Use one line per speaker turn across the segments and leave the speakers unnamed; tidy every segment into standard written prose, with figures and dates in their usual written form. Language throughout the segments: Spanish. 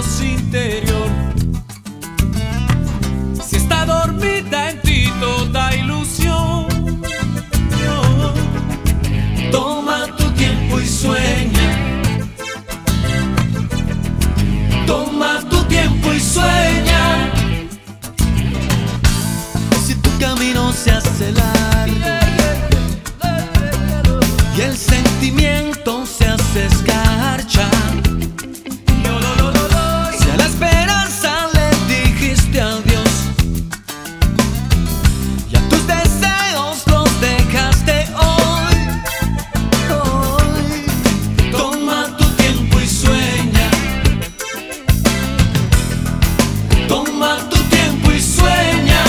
voz interior. Si está dormida en ti toda ilusión, toma tu tiempo y sueña. Toma tu tiempo y sueña.
Si tu camino se hace largo y el sentimiento se hace escarcha, si a la esperanza le dijiste adiós y a tus deseos los dejaste hoy,
toma tu tiempo y sueña. Toma tu tiempo y sueña.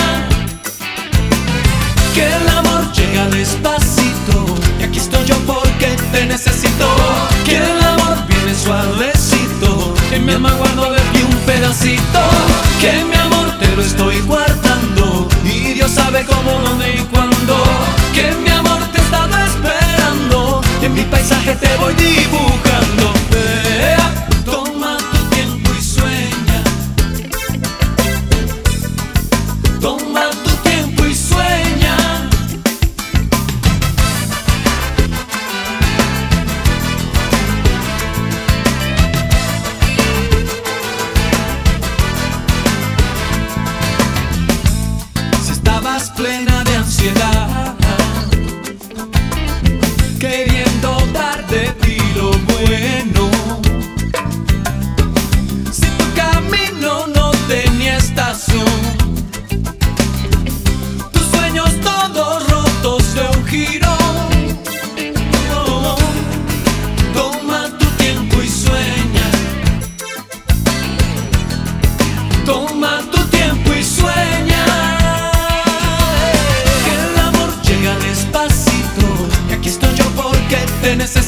Que el amor llega despacito, y aquí estoy yo porque te necesito. Que el amor viene suavecito, que mi alma guardo de ti un pedacito. Que mi amor te lo estoy guardando, y Dios sabe cómo, dónde y cuándo. Que mi amor te he estado esperando, y en mi paisaje te voy dibujando. Toma tu tiempo y sueña. Toma tu tiempo y sueña. Si estabas plena de ansiedad, queriendo dar de ti lo bueno, si tu camino no tenía estación, tus sueños todos rotos de un giro, toma tu tiempo y sueña. Toma tu tiempo y sueña. Que el amor llega despacito, que aquí estoy yo porque te necesito.